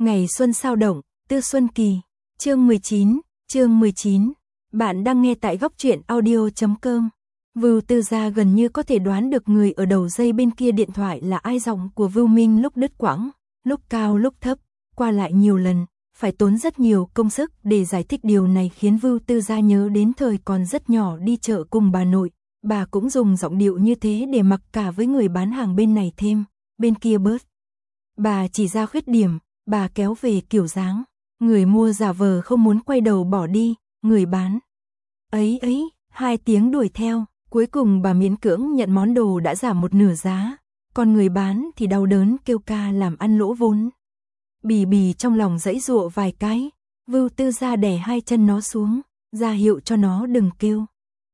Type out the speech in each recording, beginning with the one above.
Ngày xuân sao động, Tư Xuân Kỳ, chương 19. Bạn đang nghe tại góc truyện audio.com. Vưu Tư Gia gần như có thể đoán được người ở đầu dây bên kia điện thoại là ai. Giọng của Vưu Minh lúc đứt quãng, lúc cao lúc thấp, qua lại nhiều lần, phải tốn rất nhiều công sức để giải thích. Điều này khiến Vưu Tư Gia nhớ đến thời còn rất nhỏ đi chợ cùng bà nội, bà cũng dùng giọng điệu như thế để mặc cả với người bán hàng bên này thêm, bên kia bớt. Bà chỉ ra khuyết điểm, bà kéo về kiểu dáng, người mua giả vờ không muốn quay đầu bỏ đi, người bán ấy, 2 tiếng đuổi theo, cuối cùng bà miễn cưỡng nhận món đồ đã giảm một nửa giá, còn người bán thì đau đớn kêu ca làm ăn lỗ vốn. Bì bì trong lòng giãy giụa vài cái, Vưu Tư Gia đè 2 chân nó xuống, ra hiệu cho nó đừng kêu.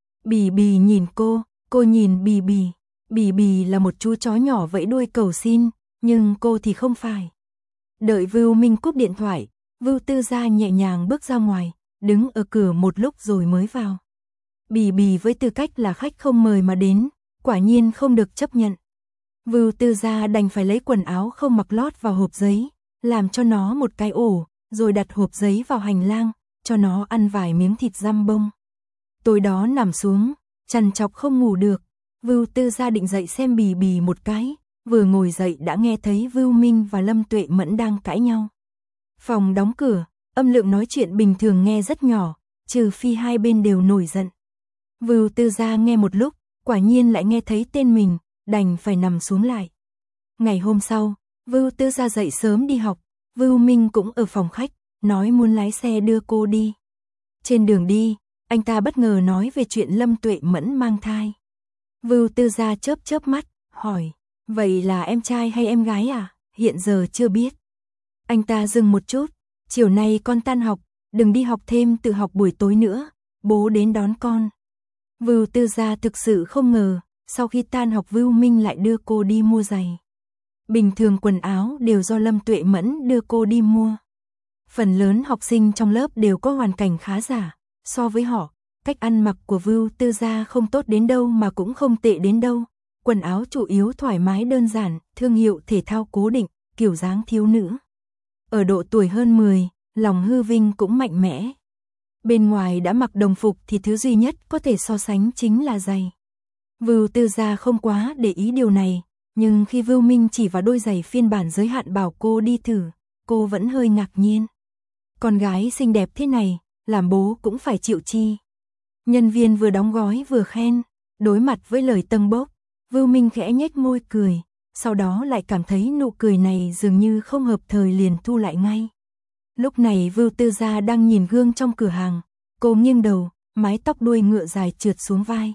Bì bì nhìn cô nhìn bì bì. Bì bì là một chú chó nhỏ vẫy đuôi cầu xin, nhưng cô thì không phải. Đợi Vưu Minh cúp điện thoại, Vưu Tư Gia nhẹ nhàng bước ra ngoài, đứng ở cửa một lúc rồi mới vào. Bì bì với tư cách là khách không mời mà đến, quả nhiên không được chấp nhận. Vưu Tư Gia đành phải lấy quần áo không mặc lót vào hộp giấy, làm cho nó một cái ổ, rồi đặt hộp giấy vào hành lang, cho nó ăn vài miếng thịt giam bông. Tối đó nằm xuống, trằn trọc không ngủ được, Vưu Tư Gia định dậy xem bì bì một cái, vừa ngồi dậy đã nghe thấy Vưu Minh và Lâm Tuệ Mẫn đang cãi nhau. Phòng đóng cửa, âm lượng nói chuyện bình thường nghe rất nhỏ, trừ phi hai bên đều nổi giận. Vưu Tư Gia nghe một lúc, quả nhiên lại nghe thấy tên mình, đành phải nằm xuống lại. Ngày hôm sau, Vưu Tư Gia dậy sớm đi học, Vưu Minh cũng ở phòng khách, nói muốn lái xe đưa cô đi. Trên đường đi, anh ta bất ngờ nói về chuyện Lâm Tuệ Mẫn mang thai. Vưu Tư Gia chớp mắt, hỏi, vậy là em trai hay em gái à? Hiện giờ chưa biết. Anh ta dừng một chút, chiều nay con tan học, đừng đi học thêm, tự học buổi tối nữa, bố đến đón con. Vưu Tư Gia thực sự không ngờ, sau khi tan học Vưu Minh lại đưa cô đi mua giày. Bình thường quần áo đều do Lâm Tuệ Mẫn đưa cô đi mua. Phần lớn học sinh trong lớp đều có hoàn cảnh khá giả, so với họ, cách ăn mặc của Vưu Tư Gia không tốt đến đâu mà cũng không tệ đến đâu. Quần áo chủ yếu thoải mái đơn giản, thương hiệu thể thao cố định, kiểu dáng thiếu nữ. Ở độ tuổi hơn 10, lòng hư vinh cũng mạnh mẽ. Bên ngoài đã mặc đồng phục thì thứ duy nhất có thể so sánh chính là giày. Vưu Tư Gia không quá để ý điều này, nhưng khi Vưu Minh chỉ vào đôi giày phiên bản giới hạn bảo cô đi thử, cô vẫn hơi ngạc nhiên. Con gái xinh đẹp thế này, làm bố cũng phải chịu chi. Nhân viên vừa đóng gói vừa khen, đối mặt với lời tâng bốc, Vưu Minh khẽ nhếch môi cười, sau đó lại cảm thấy nụ cười này dường như không hợp thời liền thu lại ngay. Lúc này Vưu Tư Gia đang nhìn gương trong cửa hàng, cô nghiêng đầu, mái tóc đuôi ngựa dài trượt xuống vai.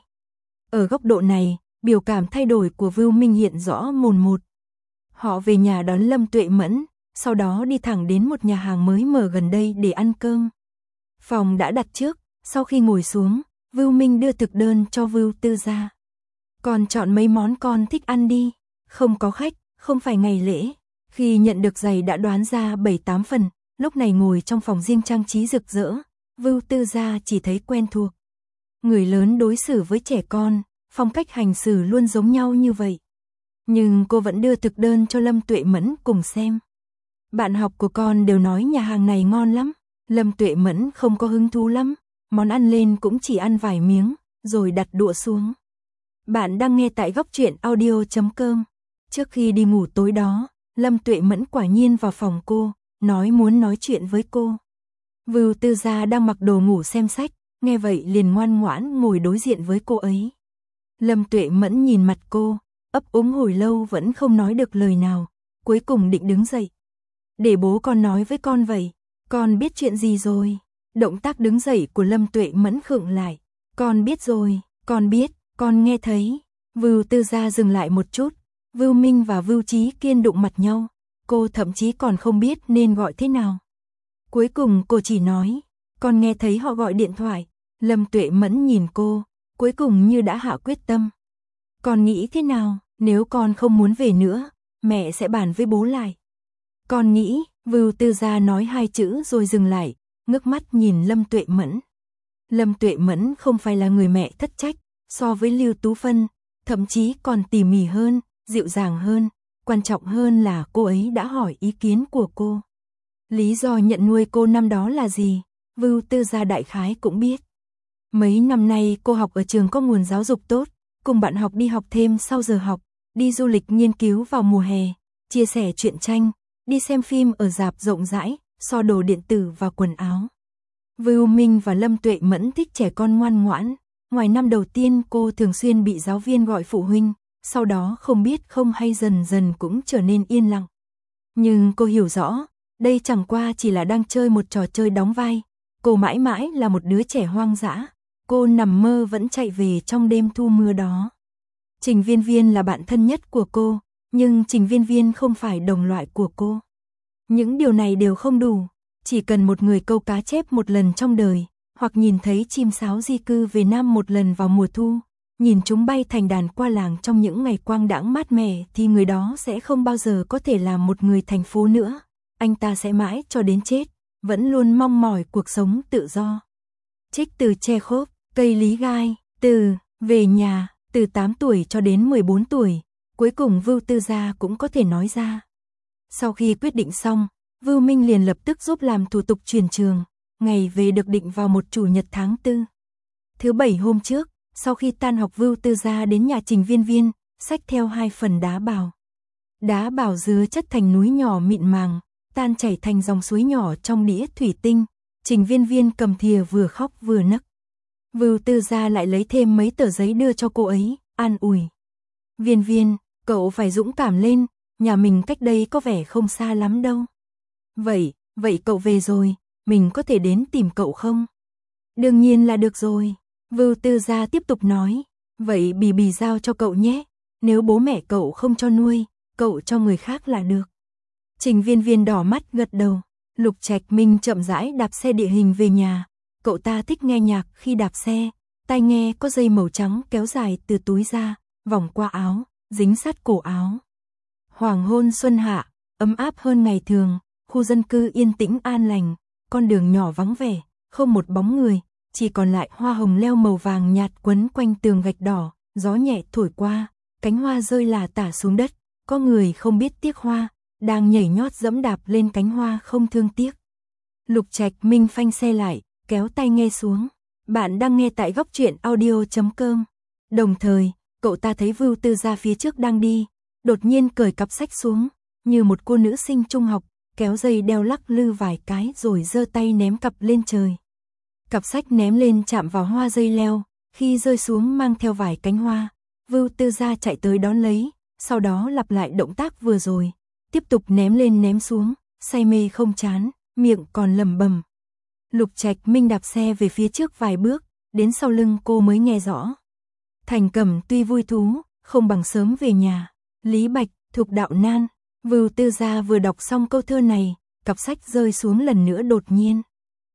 Ở góc độ này, biểu cảm thay đổi của Vưu Minh hiện rõ mồn một. Họ về nhà đón Lâm Tuệ Mẫn, sau đó đi thẳng đến một nhà hàng mới mở gần đây để ăn cơm. Phòng đã đặt trước, sau khi ngồi xuống, Vưu Minh đưa thực đơn cho Vưu Tư Gia. Con chọn mấy món con thích ăn đi, không có khách, không phải ngày lễ. Khi nhận được giày đã đoán ra 7-8 phần, lúc này ngồi trong phòng riêng trang trí rực rỡ, Vưu Tư Gia chỉ thấy quen thuộc. Người lớn đối xử với trẻ con, phong cách hành xử luôn giống nhau như vậy. Nhưng cô vẫn đưa thực đơn cho Lâm Tuệ Mẫn cùng xem. Bạn học của con đều nói nhà hàng này ngon lắm. Lâm Tuệ Mẫn không có hứng thú lắm, món ăn lên cũng chỉ ăn vài miếng, rồi đặt đũa xuống. Bạn đang nghe tại góc truyện audio.com. Trước khi đi ngủ tối đó, Lâm Tuệ Mẫn quả nhiên vào phòng cô, nói muốn nói chuyện với cô. Vưu Tư Gia đang mặc đồ ngủ xem sách, nghe vậy liền ngoan ngoãn ngồi đối diện với cô ấy. Lâm Tuệ Mẫn nhìn mặt cô, ấp úng hồi lâu vẫn không nói được lời nào, cuối cùng định đứng dậy. Để bố con nói với con vậy, con biết chuyện gì rồi? Động tác đứng dậy của Lâm Tuệ Mẫn khựng lại. Con biết rồi, con biết, con nghe thấy. Vưu Tư Gia dừng lại một chút, Vưu Minh và Vưu Chí Kiên đụng mặt nhau, cô thậm chí còn không biết nên gọi thế nào. Cuối cùng cô chỉ nói, con nghe thấy họ gọi điện thoại. Lâm Tuệ Mẫn nhìn cô, cuối cùng như đã hạ quyết tâm. Con nghĩ thế nào, nếu con không muốn về nữa, mẹ sẽ bàn với bố lại. Con nghĩ, Vưu Tư Gia nói 2 chữ rồi dừng lại, ngước mắt nhìn Lâm Tuệ Mẫn. Lâm Tuệ Mẫn không phải là người mẹ thất trách, so với Lưu Tú Phân, thậm chí còn tỉ mỉ hơn, dịu dàng hơn, quan trọng hơn là cô ấy đã hỏi ý kiến của cô. Lý do nhận nuôi cô năm đó là gì, Vưu Tư Gia đại khái cũng biết. Mấy năm nay cô học ở trường có nguồn giáo dục tốt, cùng bạn học đi học thêm sau giờ học, đi du lịch nghiên cứu vào mùa hè, chia sẻ truyện tranh, đi xem phim ở rạp rộng rãi, so đồ điện tử và quần áo. Vưu Minh và Lâm Tuệ Mẫn thích trẻ con ngoan ngoãn, ngoài năm đầu tiên cô thường xuyên bị giáo viên gọi phụ huynh, sau đó không biết không hay dần dần cũng trở nên yên lặng. Nhưng cô hiểu rõ, đây chẳng qua chỉ là đang chơi một trò chơi đóng vai, cô mãi mãi là một đứa trẻ hoang dã, cô nằm mơ vẫn chạy về trong đêm thu mưa đó. Trình Viên Viên là bạn thân nhất của cô, nhưng Trình Viên Viên không phải đồng loại của cô. Những điều này đều không đủ, chỉ cần một người câu cá chép một lần trong đời, hoặc nhìn thấy chim sáo di cư về Nam một lần vào mùa thu, nhìn chúng bay thành đàn qua làng trong những ngày quang đãng mát mẻ thì người đó sẽ không bao giờ có thể làm một người thành phố nữa. Anh ta sẽ mãi cho đến chết, vẫn luôn mong mỏi cuộc sống tự do. Trích từ Chekhov, Cây Lý Gai, từ Về Nhà, từ 8 tuổi cho đến 14 tuổi, cuối cùng Vưu Tư Gia cũng có thể nói ra. Sau khi quyết định xong, Vưu Minh liền lập tức giúp làm thủ tục chuyển trường, ngày về được định vào một chủ nhật tháng 4. Thứ Bảy hôm trước, sau khi tan học Vưu Tư Gia đến nhà Trình Viên Viên, xách theo 2 phần đá bào. Đá bào dứa chất thành núi nhỏ mịn màng, tan chảy thành dòng suối nhỏ trong đĩa thủy tinh. Trình Viên Viên cầm thìa vừa khóc vừa nấc. Vưu Tư Gia lại lấy thêm mấy tờ giấy đưa cho cô ấy, an ủi. Viên Viên, cậu phải dũng cảm lên, nhà mình cách đây có vẻ không xa lắm đâu. Vậy cậu về rồi, mình có thể đến tìm cậu không? Đương nhiên là được rồi. Vưu Tư Gia tiếp tục nói, vậy Bì Bì giao cho cậu nhé, nếu bố mẹ cậu không cho nuôi, cậu cho người khác là được. Trình Viên Viên đỏ mắt gật đầu. Lục Trạch Minh chậm rãi đạp xe địa hình về nhà, cậu ta thích nghe nhạc khi đạp xe, tai nghe có dây màu trắng kéo dài từ túi ra, vòng qua áo, dính sát cổ áo. Hoàng hôn xuân hạ, ấm áp hơn ngày thường, khu dân cư yên tĩnh an lành, con đường nhỏ vắng vẻ, không một bóng người, chỉ còn lại hoa hồng leo màu vàng nhạt quấn quanh tường gạch đỏ, gió nhẹ thổi qua, cánh hoa rơi lả tả xuống đất, có người không biết tiếc hoa, đang nhảy nhót dẫm đạp lên cánh hoa không thương tiếc. Lục Trạch Minh phanh xe lại, kéo tai nghe xuống. Bạn đang nghe tại góc truyện audio.com. Đồng thời, cậu ta thấy Vưu Tư Gia phía trước đang đi, đột nhiên cởi cặp sách xuống, như một cô nữ sinh trung học, kéo dây đeo lắc lư vài cái rồi giơ tay ném cặp lên trời. Cặp sách ném lên chạm vào hoa dây leo, khi rơi xuống mang theo vài cánh hoa. Vưu Tư Gia chạy tới đón lấy, sau đó lặp lại động tác vừa rồi, tiếp tục ném lên ném xuống, say mê không chán, miệng còn lẩm bẩm. Lục Trạch Minh đạp xe về phía trước vài bước, đến sau lưng cô mới nghe rõ. Thành Cẩm tuy vui thú, không bằng sớm về nhà. Lý Bạch, Thục Đạo Nan. Vưu Tư Gia vừa đọc xong câu thơ này, cặp sách rơi xuống lần nữa đột nhiên.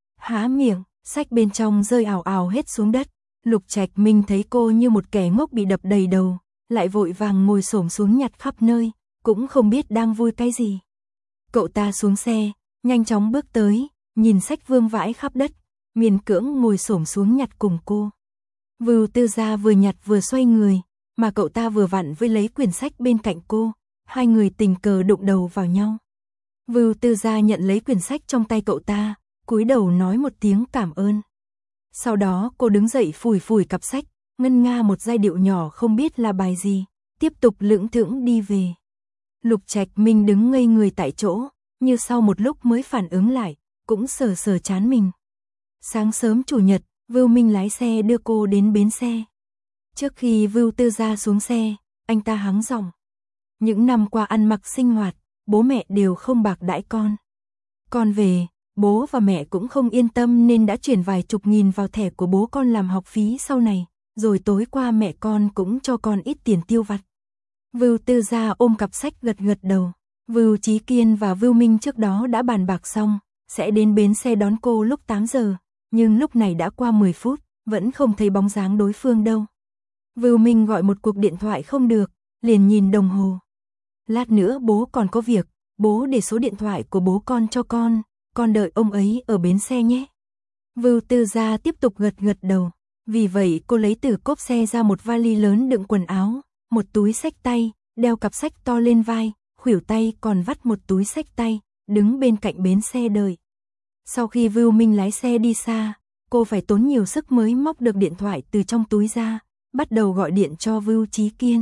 Há miệng, sách bên trong rơi ào ào hết xuống đất. Lục Trạch Minh thấy cô như một kẻ ngốc bị đập đầy đầu, lại vội vàng ngồi xổm xuống nhặt khắp nơi, cũng không biết đang vui cái gì. Cậu ta xuống xe, nhanh chóng bước tới, nhìn sách vương vãi khắp đất, miễn cưỡng ngồi xổm xuống nhặt cùng cô. Vưu Tư Gia vừa nhặt vừa xoay người, mà cậu ta vừa vặn với lấy quyển sách bên cạnh cô, hai người tình cờ đụng đầu vào nhau. Vưu Tư Gia nhận lấy quyển sách trong tay cậu ta, cúi đầu nói một tiếng cảm ơn. Sau đó cô đứng dậy phủi phủi cặp sách, ngân nga một giai điệu nhỏ không biết là bài gì, tiếp tục lững thững đi về. Lục Trạch Minh đứng ngây người tại chỗ, như sau một lúc mới phản ứng lại, cũng sờ sờ trán mình. Sáng sớm chủ nhật, Vưu Minh lái xe đưa cô đến bến xe. Trước khi Vưu Tư Gia xuống xe, anh ta hắng giọng. Những năm qua ăn mặc sinh hoạt, bố mẹ đều không bạc đãi con. Con về, bố và mẹ cũng không yên tâm nên đã chuyển vài chục nghìn vào thẻ của bố con làm học phí sau này, rồi tối qua mẹ con cũng cho con ít tiền tiêu vặt. Vưu Tư Gia ôm cặp sách gật gật đầu. Vưu Chí Kiên và Vưu Minh trước đó đã bàn bạc xong, sẽ đến bến xe đón cô lúc 8 giờ, nhưng lúc này đã qua 10 phút, vẫn không thấy bóng dáng đối phương đâu. Vưu Minh gọi một cuộc điện thoại không được, liền nhìn đồng hồ. Lát nữa bố còn có việc, bố để số điện thoại của bố con cho con đợi ông ấy ở bến xe nhé. Vưu Tư Gia tiếp tục gật gật đầu, vì vậy cô lấy từ cốp xe ra một vali lớn đựng quần áo, một túi xách tay, đeo cặp sách to lên vai, khuỷu tay còn vắt một túi xách tay, đứng bên cạnh bến xe đợi. Sau khi Vưu Minh lái xe đi xa, cô phải tốn nhiều sức mới móc được điện thoại từ trong túi ra, bắt đầu gọi điện cho Vưu Chí Kiên.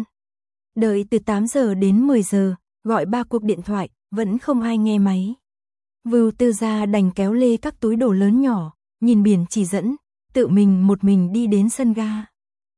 Đợi từ 8 giờ đến 10 giờ, gọi 3 cuộc điện thoại, vẫn không ai nghe máy. Vưu Tư Gia đành kéo lê các túi đồ lớn nhỏ, nhìn biển chỉ dẫn, tự mình một mình đi đến sân ga.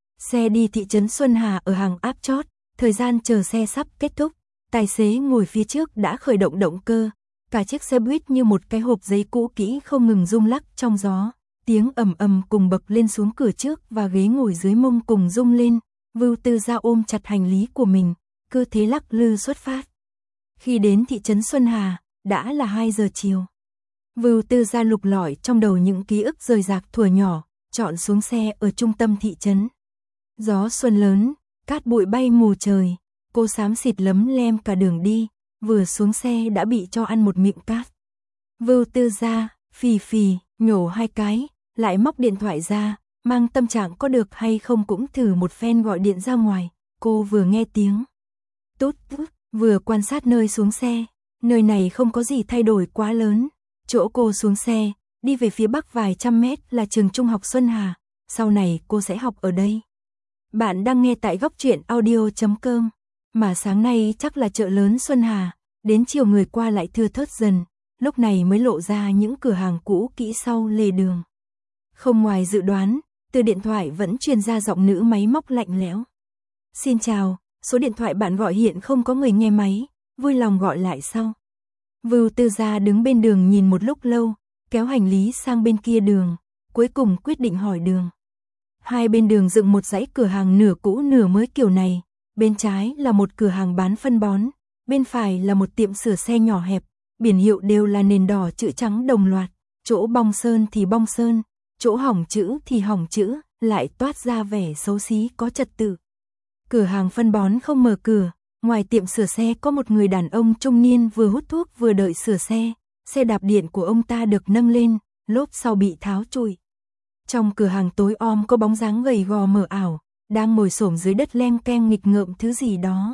Xe đi thị trấn Xuân Hà ở hàng áp chót, thời gian chờ xe sắp kết thúc, tài xế ngồi phía trước đã khởi động động cơ, cả chiếc xe buýt như một cái hộp giấy cũ kỹ không ngừng rung lắc trong gió, tiếng ầm ầm cùng bậc lên xuống cửa trước và ghế ngồi dưới mông cùng rung lên. Vưu Tư Gia ôm chặt hành lý của mình, cơ thế lắc lư xuất phát. Khi đến thị trấn Xuân Hà, đã là 2 giờ chiều. Vưu Tư Gia lục lọi trong đầu những ký ức rời rạc thuở nhỏ, chọn xuống xe ở trung tâm thị trấn. Gió xuân lớn, cát bụi bay mù trời, cô xám xịt lấm lem cả đường đi, vừa xuống xe đã bị cho ăn một miệng cát. Vưu Tư Gia, phì phì, nhổ 2 cái, lại móc điện thoại ra, mang tâm trạng có được hay không cũng thử một phen gọi điện ra ngoài. Cô vừa nghe tiếng tút tút, vừa quan sát nơi xuống xe, nơi này không có gì thay đổi quá lớn. Chỗ cô xuống xe, đi về phía bắc vài trăm mét là trường trung học Xuân Hà, sau này cô sẽ học ở đây. Bạn đang nghe tại góc truyện audio.com, mà sáng nay chắc là chợ lớn Xuân Hà, đến chiều người qua lại thưa thớt dần, lúc này mới lộ ra những cửa hàng cũ kỹ sau lề đường. Không ngoài dự đoán, từ điện thoại vẫn truyền ra giọng nữ máy móc lạnh lẽo. Xin chào, số điện thoại bạn gọi hiện không có người nghe máy, vui lòng gọi lại sau. Vưu Tư Gia đứng bên đường nhìn một lúc lâu, kéo hành lý sang bên kia đường, cuối cùng quyết định hỏi đường. Hai bên đường dựng một dãy cửa hàng nửa cũ nửa mới kiểu này, bên trái là một cửa hàng bán phân bón, bên phải là một tiệm sửa xe nhỏ hẹp, biển hiệu đều là nền đỏ chữ trắng đồng loạt, chỗ bong sơn thì bong sơn, chỗ hỏng chữ thì hỏng chữ, lại toát ra vẻ xấu xí có trật tự. Cửa hàng phân bón không mở cửa, ngoài tiệm sửa xe có một người đàn ông trung niên vừa hút thuốc vừa đợi sửa xe đạp điện của ông ta được nâng lên, lốp sau bị tháo trụi. Trong cửa hàng tối om có bóng dáng gầy gò mờ ảo, đang ngồi xổm dưới đất len keng nghịch ngợm thứ gì đó.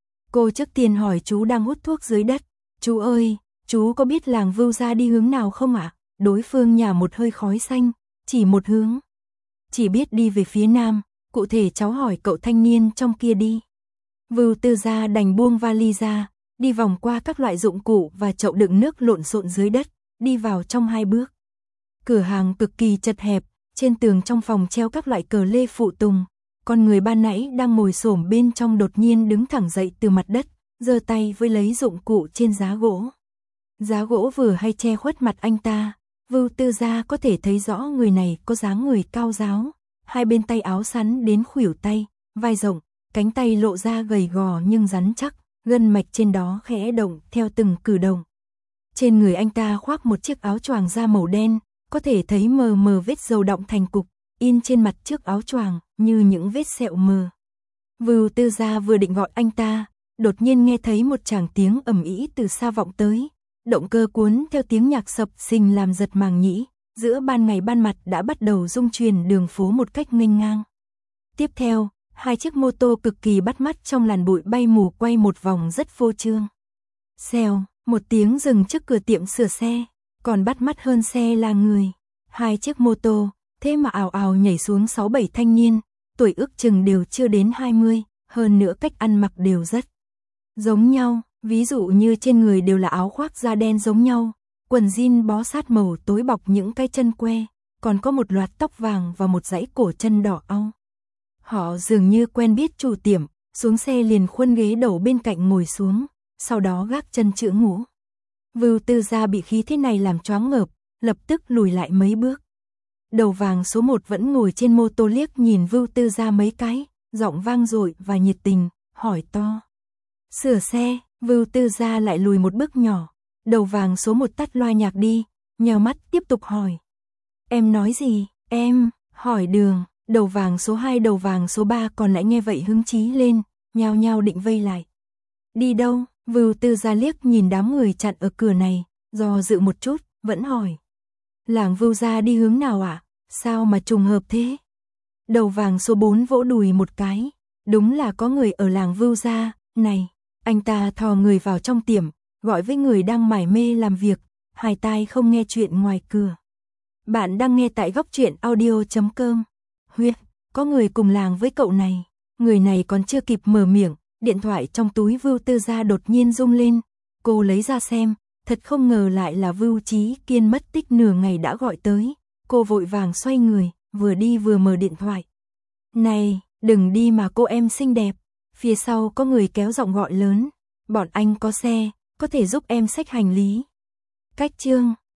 Cô trước tiên hỏi chú đang hút thuốc dưới đất, chú ơi, chú có biết làng Vưu Gia đi hướng nào không ạ? Đối phương nhả một hơi khói xanh, chỉ một hướng. Chỉ biết đi về phía nam, cụ thể cháu hỏi cậu thanh niên trong kia đi. Vưu Tư Gia đành buông vali ra, đi vòng qua các loại dụng cụ và chậu đựng nước lộn xộn dưới đất, đi vào trong 2 bước. Cửa hàng cực kỳ chật hẹp, trên tường trong phòng treo các loại cờ lê phụ tùng. Con người ban nãy đang ngồi xổm bên trong đột nhiên đứng thẳng dậy từ mặt đất, giơ tay với lấy dụng cụ trên giá gỗ. Giá gỗ vừa hay che khuất mặt anh ta, Vưu Tư Gia có thể thấy rõ người này có dáng người cao ráo, hai bên tay áo sắn đến khuỷu tay, vai rộng, cánh tay lộ ra gầy gò nhưng rắn chắc, gân mạch trên đó khẽ động theo từng cử động. Trên người anh ta khoác một chiếc áo choàng da màu đen, có thể thấy mờ mờ vết dầu đọng thành cục, in trên mặt chiếc áo choàng như những vết sẹo mờ. Vưu Tư Gia vừa định gọi anh ta, đột nhiên nghe thấy một tràng tiếng ầm ĩ từ xa vọng tới, động cơ cuốn theo tiếng nhạc sập sình làm giật màng nhĩ, giữa ban ngày ban mặt đã bắt đầu rung truyền đường phố một cách nghênh ngang. Tiếp theo, 2 chiếc mô tô cực kỳ bắt mắt trong làn bụi bay mù quay một vòng rất phô trương. Xèo, một tiếng dừng trước cửa tiệm sửa xe, còn bắt mắt hơn xe là người. 2 chiếc mô tô, thế mà ào ào nhảy xuống 6-7 thanh niên, tuổi ước chừng đều chưa đến 20, hơn nữa cách ăn mặc đều rất giống nhau, ví dụ như trên người đều là áo khoác da đen giống nhau, quần jean bó sát màu tối bọc những cái chân que, còn có một loạt tóc vàng và một dãy cổ chân đỏ au. Họ dường như quen biết chủ tiệm, xuống xe liền khuân ghế đầu bên cạnh ngồi xuống, sau đó gác chân chữ ngủ. Vưu Tư Gia bị khí thế này làm choáng ngợp, lập tức lùi lại mấy bước. Đầu vàng số 1 vẫn ngồi trên mô tô liếc nhìn Vưu Tư Gia mấy cái, giọng vang dội và nhiệt tình, hỏi to. Sửa xe, Vưu Tư Gia lại lùi một bước nhỏ, đầu vàng số 1 tắt loa nhạc đi, nheo mắt tiếp tục hỏi. Em nói gì, em, hỏi đường, đầu vàng số 2 đầu vàng số 3 còn lại nghe vậy hứng chí lên, nhao nhao định vây lại. Đi đâu, Vưu Tư Gia liếc nhìn đám người chặn ở cửa này, do dự một chút, vẫn hỏi. Làng Vưu Gia đi hướng nào ạ? Sao mà trùng hợp thế? Đầu vàng số 4 vỗ đùi một cái, đúng là có người ở làng Vưu Gia, này, anh ta thò người vào trong tiệm, gọi với người đang mải mê làm việc, hai tai không nghe chuyện ngoài cửa. Bạn đang nghe tại góc truyện audio.com. Huyết, có người cùng làng với cậu này. Người này còn chưa kịp mở miệng, điện thoại trong túi Vưu Tư Gia đột nhiên rung lên. Cô lấy ra xem, thật không ngờ lại là Vưu Chí Kiên mất tích nửa ngày đã gọi tới. Cô vội vàng xoay người, vừa đi vừa mở điện thoại. Này, đừng đi mà cô em xinh đẹp. Phía sau có người kéo giọng gọi lớn. Bọn anh có xe, có thể giúp em xách hành lý. Cách chương